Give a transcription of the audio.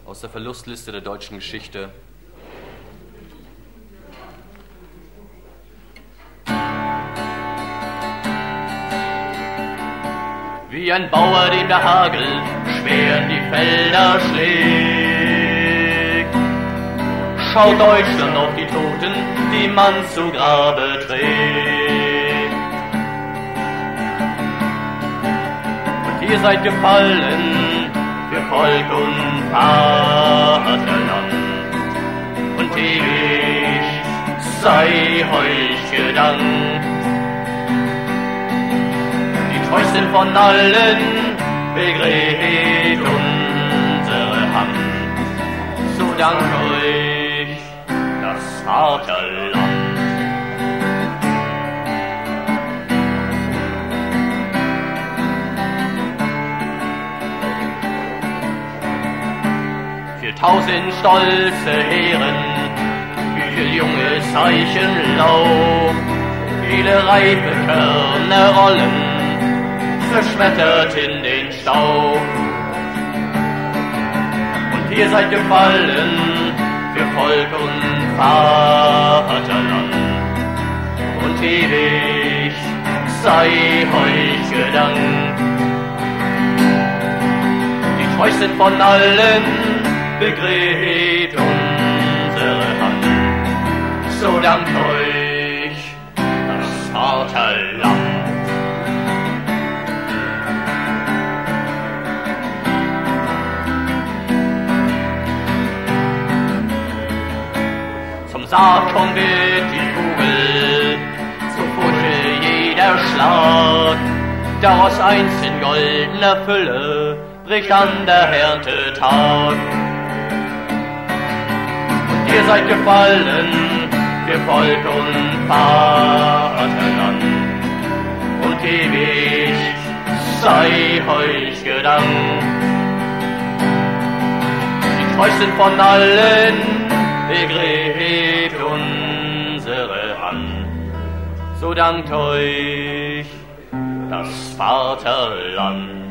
aus der Verlustliste der deutschen Geschichte. Wie ein Bauer, dem der Hagel schwer in die Felder schlägt, schaut Deutschland auf die Toten, die man zu Grabe trägt. Und ihr seid gefallen für Volk und Vaterland, und ewig sei euch gedankt. Die treuesten von allen begräbt unsere Hand, so dank euch das Vaterland. Für 1000 stolze Heeren, für junges Eichenlaub, viele reife Körner rollen zerschmettert in den Staub. Und ihr seid gefallen für Volk und Vaterland, und ewig sei euch gedankt. Die treuesten von allen begräbt unsere Hand, so dankt euch das Vaterland. Sarg wird die Kugel, so furche jeder Schlag, daraus einst in goldener Fülle bricht an der Erntetag. Und ihr seid gefallen für Volk und Vaterland, und ewig sei euch gedankt. Die treuesten von allen begräbt unsere Hand, so dankt euch das Vaterland.